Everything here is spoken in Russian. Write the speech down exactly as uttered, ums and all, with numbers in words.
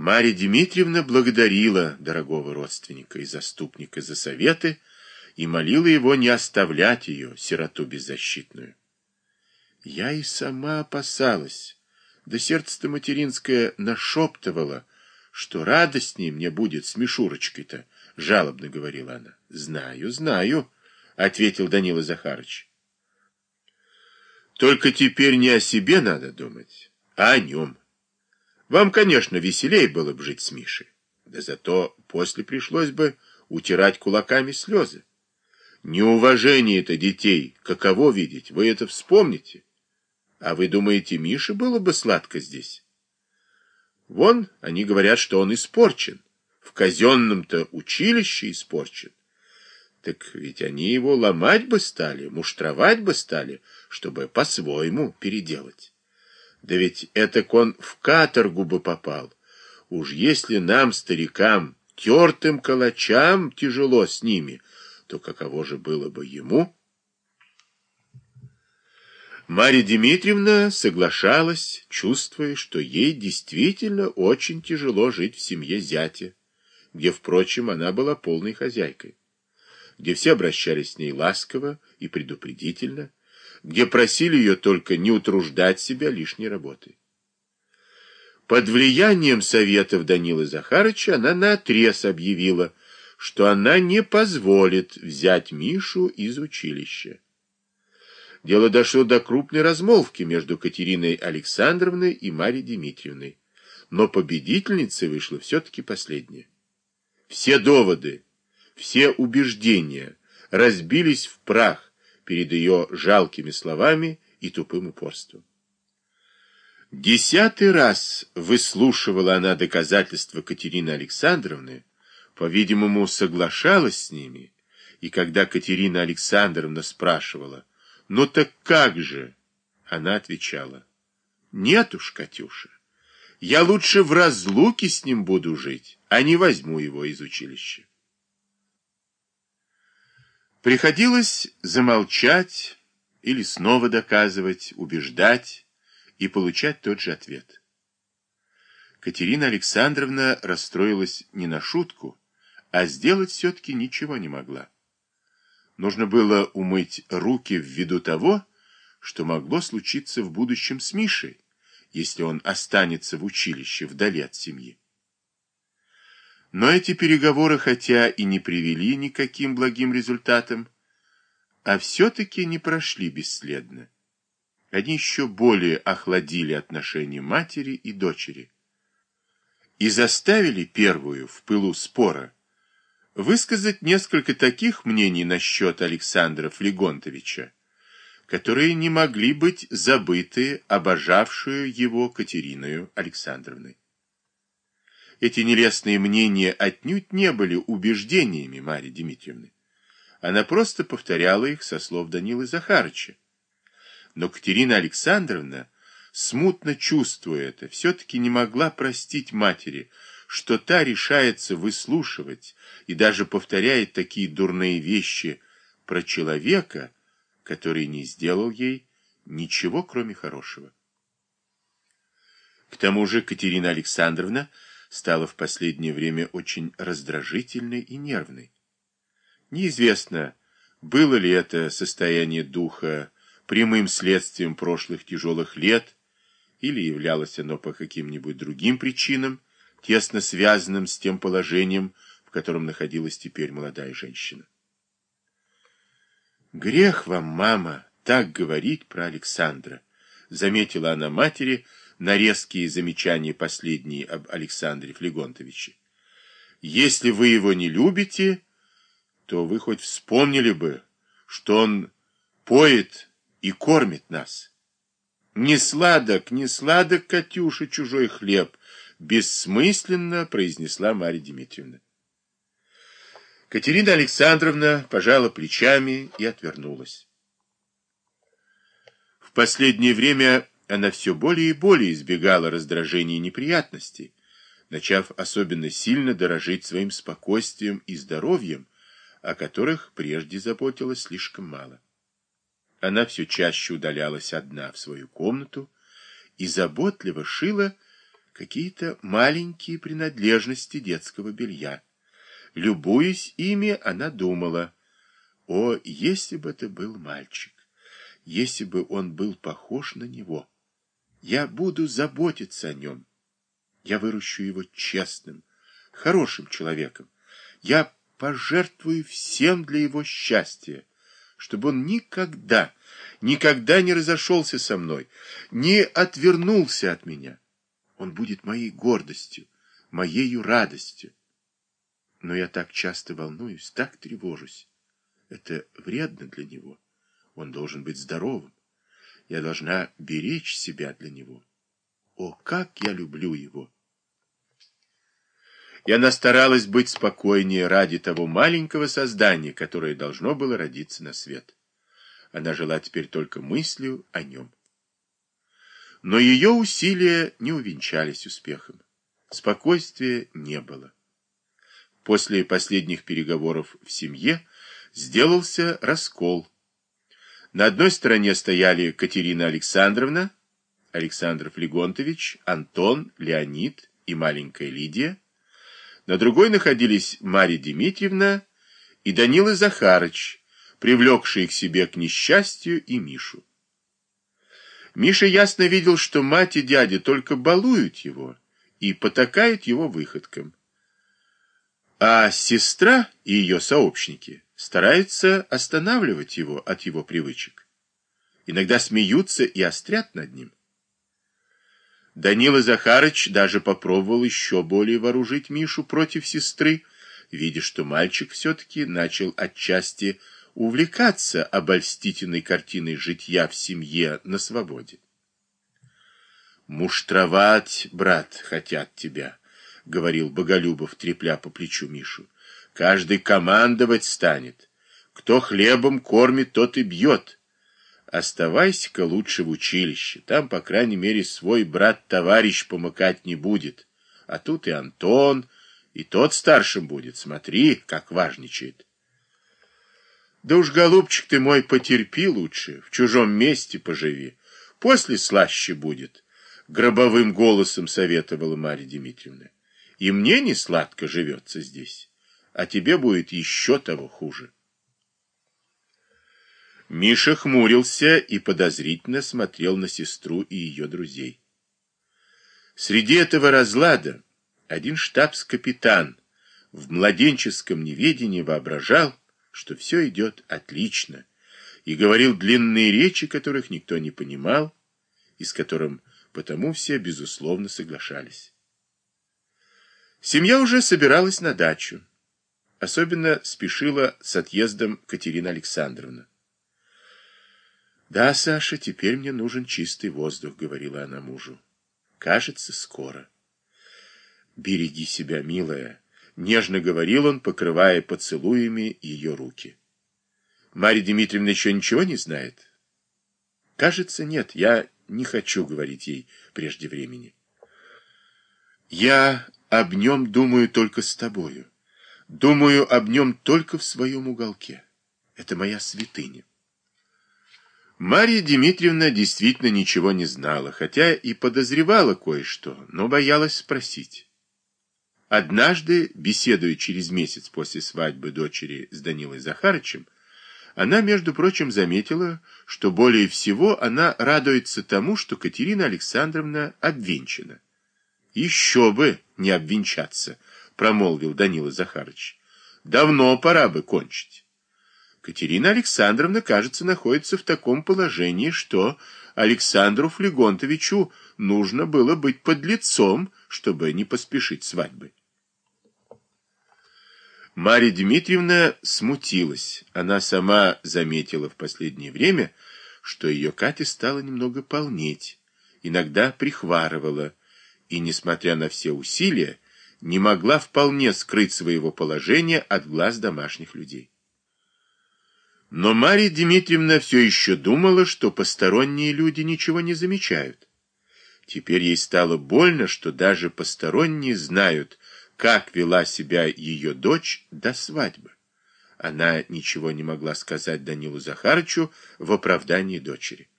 Марья Дмитриевна благодарила дорогого родственника и заступника за советы и молила его не оставлять ее, сироту беззащитную. Я и сама опасалась, да сердце-то материнское нашептывало, что радостнее мне будет с Мишурочкой-то, жалобно говорила она. Знаю, знаю, ответил Данила Захарыч. Только теперь не о себе надо думать, а о нем. Вам, конечно, веселее было бы жить с Мишей, да зато после пришлось бы утирать кулаками слезы. Неуважение-то детей, каково видеть, вы это вспомните. А вы думаете, Мише было бы сладко здесь? Вон, они говорят, что он испорчен. В казенном-то училище испорчен. Так ведь они его ломать бы стали, муштровать бы стали, чтобы по-своему переделать. Да ведь этак он в каторгу бы попал. Уж если нам, старикам, тертым калачам тяжело с ними, то каково же было бы ему? Марья Дмитриевна соглашалась, чувствуя, что ей действительно очень тяжело жить в семье зятя, где, впрочем, она была полной хозяйкой, где все обращались с ней ласково и предупредительно, где просили ее только не утруждать себя лишней работой. Под влиянием советов Данилы Захарыча она наотрез объявила, что она не позволит взять Мишу из училища. Дело дошло до крупной размолвки между Катериной Александровной и Марьей Дмитриевной, но победительницей вышла все-таки последняя. Все доводы, все убеждения разбились в прах перед ее жалкими словами и тупым упорством. Десятый раз выслушивала она доказательства Катерины Александровны, по-видимому, соглашалась с ними, и когда Катерина Александровна спрашивала: «Ну так как же?» Она отвечала: «Нет уж, Катюша, я лучше в разлуке с ним буду жить, а не возьму его из училища». Приходилось замолчать или снова доказывать, убеждать и получать тот же ответ. Катерина Александровна расстроилась не на шутку, а сделать все-таки ничего не могла. Нужно было умыть руки ввиду того, что могло случиться в будущем с Мишей, если он останется в училище вдали от семьи. Но эти переговоры, хотя и не привели никаким благим результатам, а все-таки не прошли бесследно. Они еще более охладили отношения матери и дочери и заставили первую в пылу спора высказать несколько таких мнений насчет Александра Флегонтовича, которые не могли быть забыты обожавшую его Катериною Александровной. Эти нелестные мнения отнюдь не были убеждениями Марьи Дмитриевны. Она просто повторяла их со слов Данилы Захарыча. Но Катерина Александровна, смутно чувствуя это, все-таки не могла простить матери, что та решается выслушивать и даже повторяет такие дурные вещи про человека, который не сделал ей ничего, кроме хорошего. К тому же Катерина Александровна стала в последнее время очень раздражительной и нервной. Неизвестно, было ли это состояние духа прямым следствием прошлых тяжелых лет, или являлось оно по каким-нибудь другим причинам, тесно связанным с тем положением, в котором находилась теперь молодая женщина. «Грех вам, мама, так говорить про Александра», — заметила она матери на резкие замечания последние об Александре Флегонтовиче. «Если вы его не любите, то вы хоть вспомнили бы, что он поет и кормит нас». «Не сладок, не сладок, Катюша, чужой хлеб», — бессмысленно произнесла Марья Дмитриевна. Катерина Александровна пожала плечами и отвернулась. В последнее время она все более и более избегала раздражений и неприятностей, начав особенно сильно дорожить своим спокойствием и здоровьем, о которых прежде заботилась слишком мало. Она все чаще удалялась одна в свою комнату и заботливо шила какие-то маленькие принадлежности детского белья. Любуясь ими, она думала: о, если бы это был мальчик, если бы он был похож на него, я буду заботиться о нем, я выращу его честным, хорошим человеком, я пожертвую всем для его счастья, чтобы он никогда, никогда не разошелся со мной, не отвернулся от меня. Он будет моей гордостью, моею радостью. Но я так часто волнуюсь, так тревожусь. Это вредно для него. Он должен быть здоровым. Я должна беречь себя для него. О, как я люблю его! И она старалась быть спокойнее ради того маленького создания, которое должно было родиться на свет. Она жила теперь только мыслью о нем. Но ее усилия не увенчались успехом. Спокойствия не было. После последних переговоров в семье сделался раскол. На одной стороне стояли Катерина Александровна, Александр Флегонтович, Антон, Леонид и маленькая Лидия. На другой находились Марья Дмитриевна и Данила Захарыч, привлекшие к себе к несчастью и Мишу. Миша ясно видел, что мать и дядя только балуют его и потакают его выходкам. А сестра и ее сообщники стараются останавливать его от его привычек. Иногда смеются и острят над ним. Данила Захарыч даже попробовал еще более вооружить Мишу против сестры, видя, что мальчик все-таки начал отчасти увлекаться обольстительной картиной житья в семье на свободе. «Муштровать, брат, хотят тебя», — говорил Боголюбов, трепля по плечу Мишу. «Каждый командовать станет. Кто хлебом кормит, тот и бьет. Оставайся-ка лучше в училище. Там, по крайней мере, свой брат-товарищ помыкать не будет. А тут и Антон, и тот старшим будет. Смотри, как важничает». «Да уж, голубчик ты мой, потерпи лучше, в чужом месте поживи. После слаще будет», — гробовым голосом советовала Марья Дмитриевна. «И мне не сладко живется здесь, а тебе будет еще того хуже». Миша хмурился и подозрительно смотрел на сестру и ее друзей. Среди этого разлада один штабс-капитан в младенческом неведении воображал, что все идет отлично, и говорил длинные речи, которых никто не понимал, и с которым потому все, безусловно, соглашались. Семья уже собиралась на дачу. Особенно спешила с отъездом Катерина Александровна. «Да, Саша, теперь мне нужен чистый воздух», — говорила она мужу. «Кажется, скоро». «Береги себя, милая», — нежно говорил он, покрывая поцелуями ее руки. «Марья Дмитриевна еще ничего не знает?» «Кажется, нет, я не хочу говорить ей прежде времени». «Я об нем думаю только с тобою. Думаю об нем только в своем уголке. Это моя святыня». Марья Дмитриевна действительно ничего не знала, хотя и подозревала кое-что, но боялась спросить. Однажды, беседуя через месяц после свадьбы дочери с Данилой Захарычем, она, между прочим, заметила, что более всего она радуется тому, что Катерина Александровна обвенчана. «Еще бы не обвенчаться», — промолвил Данила Захарыч. «Давно пора бы кончить». Катерина Александровна, кажется, находится в таком положении, что Александру Флегонтовичу нужно было быть подлецом, чтобы не поспешить свадьбы. Марья Дмитриевна смутилась. Она сама заметила в последнее время, что ее Катя стала немного полнеть, иногда прихварывала, и, несмотря на все усилия, не могла вполне скрыть своего положения от глаз домашних людей. Но Марья Дмитриевна все еще думала, что посторонние люди ничего не замечают. Теперь ей стало больно, что даже посторонние знают, как вела себя ее дочь до свадьбы. Она ничего не могла сказать Данилу Захарычу в оправдании дочери.